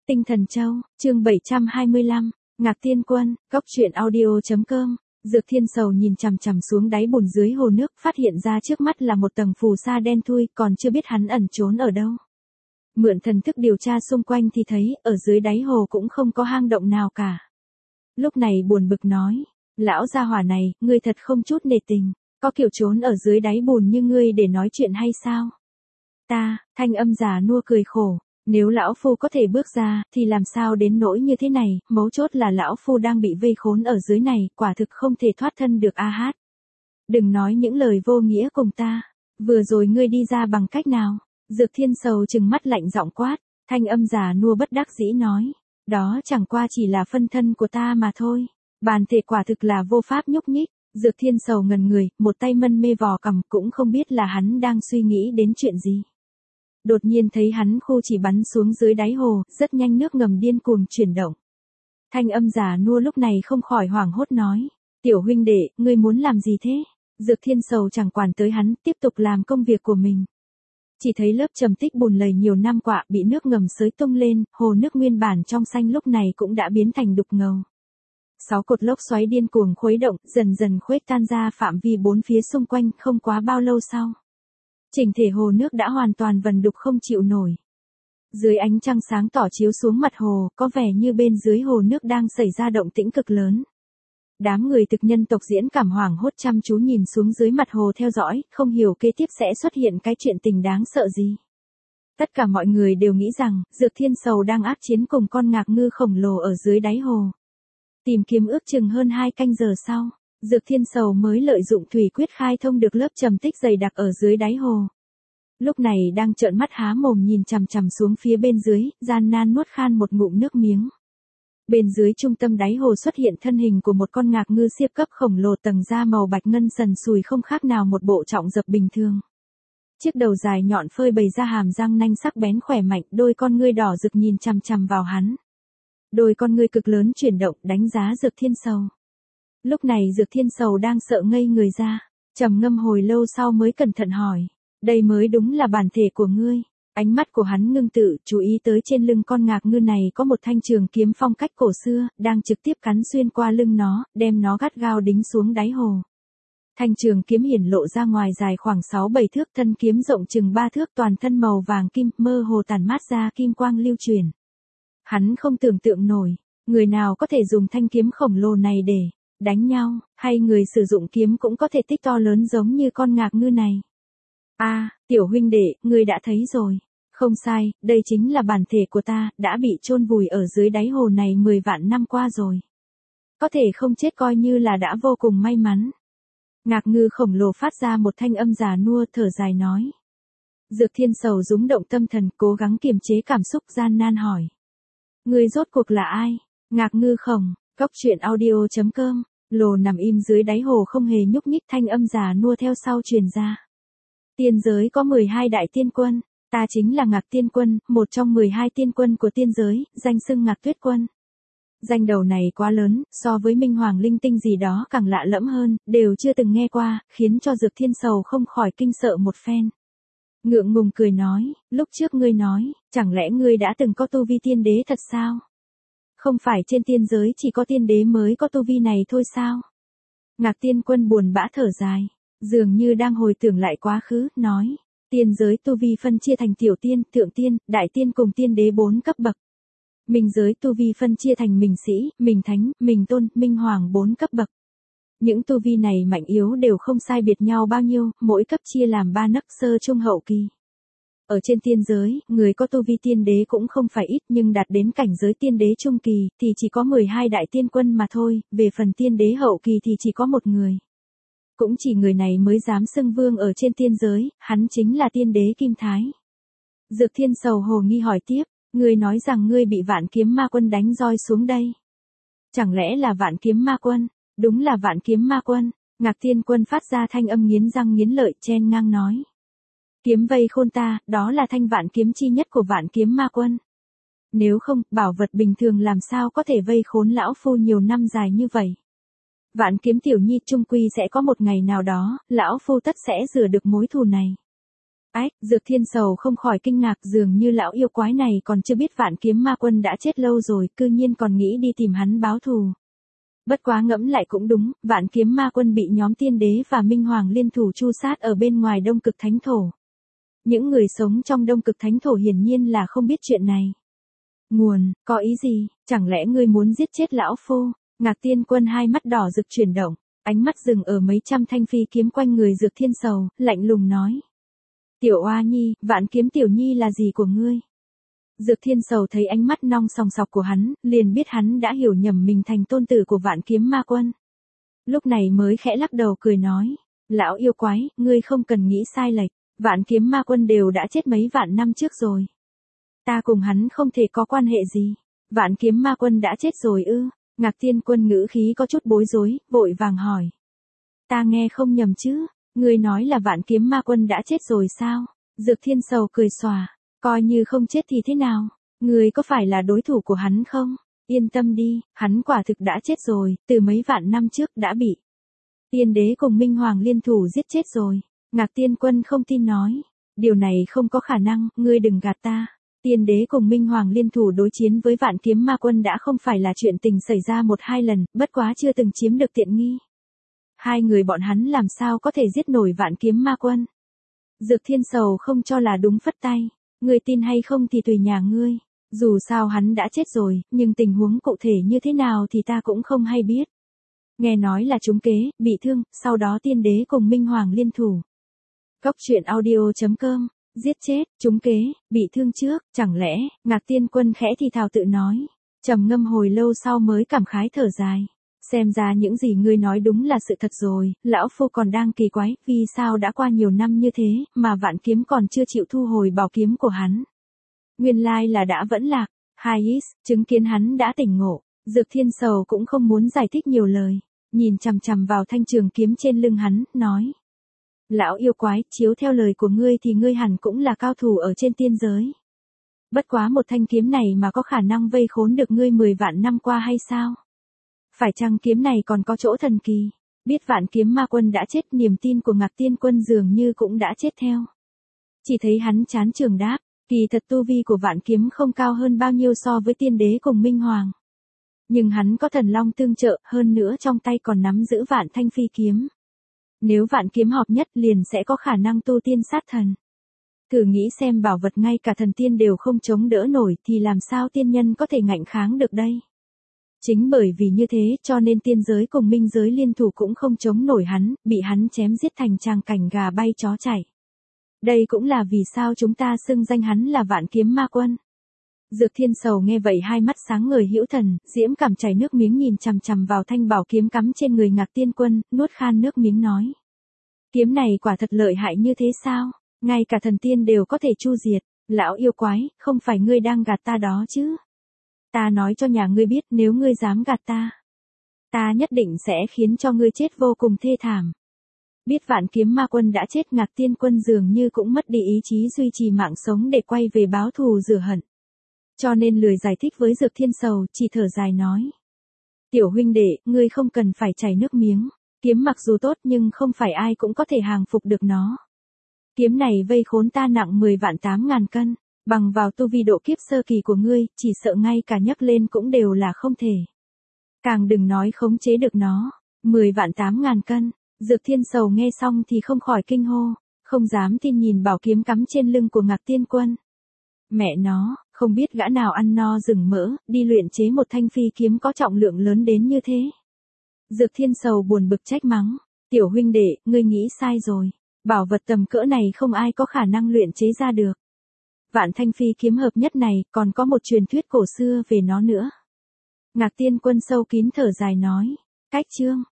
Tinh Thần Châu, chương 725, Ngạc Tiên Quân, Cốc truyện audio.com. Dược Thiên Sầu nhìn chằm chằm xuống đáy bùn dưới hồ nước, phát hiện ra trước mắt là một tầng phù sa đen thui, còn chưa biết hắn ẩn trốn ở đâu. Mượn thần thức điều tra xung quanh thì thấy, ở dưới đáy hồ cũng không có hang động nào cả. Lúc này buồn bực nói, lão gia hỏa này, ngươi thật không chút nể tình, có kiểu trốn ở dưới đáy bùn như ngươi để nói chuyện hay sao? Thanh âm già nua cười khổ. Nếu lão phu có thể bước ra, thì làm sao đến nỗi như thế này, mấu chốt là lão phu đang bị vây khốn ở dưới này, quả thực không thể thoát thân được a hát. Đừng nói những lời vô nghĩa cùng ta, vừa rồi ngươi đi ra bằng cách nào? Dược Thiên Sầu trừng mắt lạnh giọng quát, thanh âm già nua bất đắc dĩ nói, đó chẳng qua chỉ là phân thân của ta mà thôi, bản thể quả thực là vô pháp nhúc nhích. Dược Thiên Sầu ngần người, một tay mân mê vò cằm, cũng không biết là hắn đang suy nghĩ đến chuyện gì. Đột nhiên thấy hắn khu chỉ bắn xuống dưới đáy hồ, rất nhanh nước ngầm điên cuồng chuyển động. Thanh âm già nua lúc này không khỏi hoảng hốt nói, tiểu huynh đệ, ngươi muốn làm gì thế? Dược Thiên Sầu chẳng quản tới hắn, tiếp tục làm công việc của mình. Chỉ thấy lớp trầm tích bùn lầy nhiều năm qua bị nước ngầm xới tung lên, hồ nước nguyên bản trong xanh lúc này cũng đã biến thành đục ngầu. 6 cột lốc xoáy điên cuồng khuấy động, dần dần khuếch tan ra phạm vi bốn phía xung quanh, không quá bao lâu sau. Chỉnh thể hồ nước đã hoàn toàn vần đục không chịu nổi. Dưới ánh trăng sáng tỏ chiếu xuống mặt hồ, có vẻ như bên dưới hồ nước đang xảy ra động tĩnh cực lớn. Đám người thực nhân tộc diễn cảm hoảng hốt chăm chú nhìn xuống dưới mặt hồ theo dõi, không hiểu kế tiếp sẽ xuất hiện cái chuyện tình đáng sợ gì. Tất cả mọi người đều nghĩ rằng, Dược Thiên Sầu đang ác chiến cùng con ngạc ngư khổng lồ ở dưới đáy hồ. Tìm kiếm ước chừng hơn 2 canh giờ sau, Dược Thiên Sầu mới lợi dụng thủy quyết khai thông được lớp trầm tích dày đặc ở dưới đáy hồ. Lúc này đang trợn mắt há mồm nhìn chằm chằm xuống phía bên dưới, gian nan nuốt khan một ngụm nước miếng. Bên dưới trung tâm đáy hồ xuất hiện thân hình của một con ngạc ngư siêu cấp khổng lồ, tầng da màu bạch ngân sần sùi không khác nào một bộ trọng dập bình thường. Chiếc đầu dài nhọn phơi bày ra hàm răng nanh sắc bén khỏe mạnh, đôi con ngươi đỏ rực nhìn chằm chằm vào hắn. Đôi con ngươi cực lớn chuyển động đánh giá Dược Thiên Sầu. Lúc này Dược Thiên Sầu đang sợ ngây người ra, trầm ngâm hồi lâu sau mới cẩn thận hỏi, đây mới đúng là bản thể của ngươi. Ánh mắt của hắn ngưng tự, chú ý tới trên lưng con ngạc ngư này có một thanh trường kiếm phong cách cổ xưa, đang trực tiếp cắn xuyên qua lưng nó, đem nó gắt gao đính xuống đáy hồ. Thanh trường kiếm hiển lộ ra ngoài dài khoảng 6-7 thước, thân kiếm rộng chừng 3 thước, toàn thân màu vàng kim, mơ hồ tản mát ra kim quang lưu truyền. Hắn không tưởng tượng nổi, người nào có thể dùng thanh kiếm khổng lồ này để đánh nhau, hay người sử dụng kiếm cũng có thể tích to lớn giống như con ngạc ngư này. Tiểu huynh đệ, ngươi đã thấy rồi. Không sai, đây chính là bản thể của ta, đã bị chôn vùi ở dưới đáy hồ này 10 vạn năm qua rồi. Có thể không chết coi như là đã vô cùng may mắn. Ngạc ngư khổng lồ phát ra một thanh âm già nua, thở dài nói. Dược Thiên Sầu rúng động tâm thần, cố gắng kiềm chế cảm xúc, gian nan hỏi. Ngươi rốt cuộc là ai? Ngạc ngư khổng, Cốc truyện audio.com. Lồ nằm im dưới đáy hồ không hề nhúc nhích, thanh âm già nua theo sau truyền ra. Tiên giới có 12 đại tiên quân, ta chính là Ngạc Tiên Quân, một trong 12 tiên quân của tiên giới, danh xưng Ngạc Tuyết Quân. Danh đầu này quá lớn, so với Minh Hoàng linh tinh gì đó càng lạ lẫm hơn, đều chưa từng nghe qua, khiến cho Dược Thiên Sầu không khỏi kinh sợ một phen. Ngượng ngùng cười nói, lúc trước ngươi nói, chẳng lẽ ngươi đã từng có tu vi tiên đế thật sao? Không phải trên tiên giới chỉ có tiên đế mới có tu vi này thôi sao? Ngạc Tiên Quân buồn bã thở dài, dường như đang hồi tưởng lại quá khứ, nói, tiên giới tu vi phân chia thành tiểu tiên, thượng tiên, đại tiên cùng tiên đế 4 cấp bậc. Minh giới tu vi phân chia thành minh sĩ, minh thánh, minh tôn, minh hoàng 4 cấp bậc. Những tu vi này mạnh yếu đều không sai biệt nhau bao nhiêu, mỗi cấp chia làm 3 nấc, sơ trung hậu kỳ. Ở trên tiên giới, người có tu vi tiên đế cũng không phải ít, nhưng đạt đến cảnh giới tiên đế trung kỳ thì chỉ có 12 đại tiên quân mà thôi, về phần tiên đế hậu kỳ thì chỉ có một người. Cũng chỉ người này mới dám xưng vương ở trên tiên giới, hắn chính là tiên đế Kim Thái. Dược Thiên Sầu hồ nghi hỏi tiếp, ngươi nói rằng ngươi bị Vạn Kiếm Ma Quân đánh roi xuống đây. Chẳng lẽ là Vạn Kiếm Ma Quân? Đúng là Vạn Kiếm Ma Quân. Ngạc Tiên Quân phát ra thanh âm nghiến răng nghiến lợi, chen ngang nói. Kiếm vây khôn ta, đó là thanh vạn kiếm chi nhất của Vạn Kiếm Ma Quân. Nếu không, bảo vật bình thường làm sao có thể vây khốn lão phu nhiều năm dài như vậy. Vạn Kiếm tiểu nhi trung quy sẽ có một ngày nào đó, lão phu tất sẽ rửa được mối thù này. Ách, Dược Thiên Sầu không khỏi kinh ngạc, dường như lão yêu quái này còn chưa biết Vạn Kiếm Ma Quân đã chết lâu rồi, cư nhiên còn nghĩ đi tìm hắn báo thù. Bất quá ngẫm lại cũng đúng, Vạn Kiếm Ma Quân bị nhóm Tiên Đế và Minh Hoàng liên thủ tru sát ở bên ngoài Đông Cực Thánh Thổ. Những người sống trong Đông Cực Thánh Thổ hiển nhiên là không biết chuyện này. Nguồn, có ý gì, chẳng lẽ ngươi muốn giết chết lão phu? Ngạc Tiên Quân hai mắt đỏ rực chuyển động, ánh mắt dừng ở mấy trăm thanh phi kiếm quanh người Dược Thiên Sầu, lạnh lùng nói. Tiểu Oa Nhi, Vạn Kiếm Tiểu Nhi là gì của ngươi? Dược Thiên Sầu thấy ánh mắt nong sòng sọc của hắn, liền biết hắn đã hiểu nhầm mình thành tôn tử của Vạn Kiếm Ma Quân. Lúc này mới khẽ lắc đầu cười nói, lão yêu quái, ngươi không cần nghĩ sai lệch, Vạn Kiếm Ma Quân đều đã chết mấy vạn năm trước rồi. Ta cùng hắn không thể có quan hệ gì. Vạn Kiếm Ma Quân đã chết rồi ư? Ngạc Tiên Quân ngữ khí có chút bối rối, vội vàng hỏi. Ta nghe không nhầm chứ, ngươi nói là Vạn Kiếm Ma Quân đã chết rồi sao? Dược Thiên Sầu cười xòa, coi như không chết thì thế nào? Ngươi có phải là đối thủ của hắn không? Yên tâm đi, hắn quả thực đã chết rồi, từ mấy vạn năm trước đã bị Tiên Đế cùng Minh Hoàng liên thủ giết chết rồi. Ngạc Tiên Quân không tin nói, điều này không có khả năng, ngươi đừng gạt ta. Tiên Đế cùng Minh Hoàng liên thủ đối chiến với Vạn Kiếm Ma Quân đã không phải là chuyện tình xảy ra một hai lần, bất quá chưa từng chiếm được tiện nghi. Hai người bọn hắn làm sao có thể giết nổi Vạn Kiếm Ma Quân? Dược Thiên Sầu không cho là đúng, phất tay. Ngươi tin hay không thì tùy nhà ngươi. Dù sao hắn đã chết rồi, nhưng tình huống cụ thể như thế nào thì ta cũng không hay biết. Nghe nói là trúng kế, bị thương, sau đó Tiên Đế cùng Minh Hoàng liên thủ. Cốc truyện audio.com, giết chết, trúng kế, bị thương trước, chẳng lẽ, Ngạc Tiên Quân khẽ thì thào tự nói. Trầm ngâm hồi lâu sau mới cảm khái thở dài. Xem ra những gì ngươi nói đúng là sự thật rồi, lão phu còn đang kỳ quái, vì sao đã qua nhiều năm như thế, mà Vạn Kiếm còn chưa chịu thu hồi bảo kiếm của hắn. Nguyên lai là đã vẫn lạc, Hais, chứng kiến hắn đã tỉnh ngộ, Dược Thiên Sầu cũng không muốn giải thích nhiều lời, nhìn chằm chằm vào thanh trường kiếm trên lưng hắn, nói. Lão yêu quái, chiếu theo lời của ngươi thì ngươi hẳn cũng là cao thủ ở trên tiên giới. Bất quá một thanh kiếm này mà có khả năng vây khốn được ngươi 10 vạn năm qua hay sao? Phải chăng kiếm này còn có chỗ thần kỳ? Biết Vạn Kiếm Ma Quân đã chết, niềm tin của Ngạc Tiên Quân dường như cũng đã chết theo. Chỉ thấy hắn chán trường đáp, kỳ thật tu vi của Vạn Kiếm không cao hơn bao nhiêu so với Tiên Đế cùng Minh Hoàng. Nhưng hắn có thần long tương trợ, hơn nữa trong tay còn nắm giữ vạn thanh phi kiếm. Nếu vạn kiếm hợp nhất liền sẽ có khả năng tu tiên sát thần. Thử nghĩ xem, bảo vật ngay cả thần tiên đều không chống đỡ nổi thì làm sao tiên nhân có thể ngạnh kháng được đây? Chính bởi vì như thế cho nên tiên giới cùng minh giới liên thủ cũng không chống nổi hắn, bị hắn chém giết thành tràng cảnh gà bay chó chạy. Đây cũng là vì sao chúng ta xưng danh hắn là Vạn Kiếm Ma Quân. Dược Thiên Sầu nghe vậy hai mắt sáng ngời hữu thần, diễm cảm chảy nước miếng nhìn chằm chằm vào thanh bảo kiếm cắm trên người Ngạc Tiên Quân, nuốt khan nước miếng nói. Kiếm này quả thật lợi hại như thế sao? Ngay cả thần tiên đều có thể chu diệt. Lão yêu quái, không phải ngươi đang gạt ta đó chứ? Ta nói cho nhà ngươi biết, nếu ngươi dám gạt ta, ta nhất định sẽ khiến cho ngươi chết vô cùng thê thảm. Biết Vạn Kiếm Ma Quân đã chết, Ngạc Tiên Quân dường như cũng mất đi ý chí duy trì mạng sống để quay về báo thù rửa hận. Cho nên lười giải thích với Dược Thiên Sầu, chỉ thở dài nói. Tiểu huynh đệ, ngươi không cần phải chảy nước miếng. Kiếm mặc dù tốt nhưng không phải ai cũng có thể hàng phục được nó. Kiếm này vây khốn ta nặng 10 vạn 8 ngàn cân. Bằng vào tu vi độ kiếp sơ kỳ của ngươi, chỉ sợ ngay cả nhấc lên cũng đều là không thể. Càng đừng nói khống chế được nó. 10 vạn 8 ngàn cân. Dược Thiên Sầu nghe xong thì không khỏi kinh hô, không dám tin nhìn bảo kiếm cắm trên lưng của Ngạc Tiên Quân. Mẹ nó, không biết gã nào ăn no rừng mỡ, đi luyện chế một thanh phi kiếm có trọng lượng lớn đến như thế. Dược Thiên Sầu buồn bực trách mắng, tiểu huynh đệ, ngươi nghĩ sai rồi. Bảo vật tầm cỡ này không ai có khả năng luyện chế ra được. Vạn thanh phi kiếm hợp nhất này còn có một truyền thuyết cổ xưa về nó nữa. Ngạc Tiên Quân sâu kín thở dài nói, cách chương.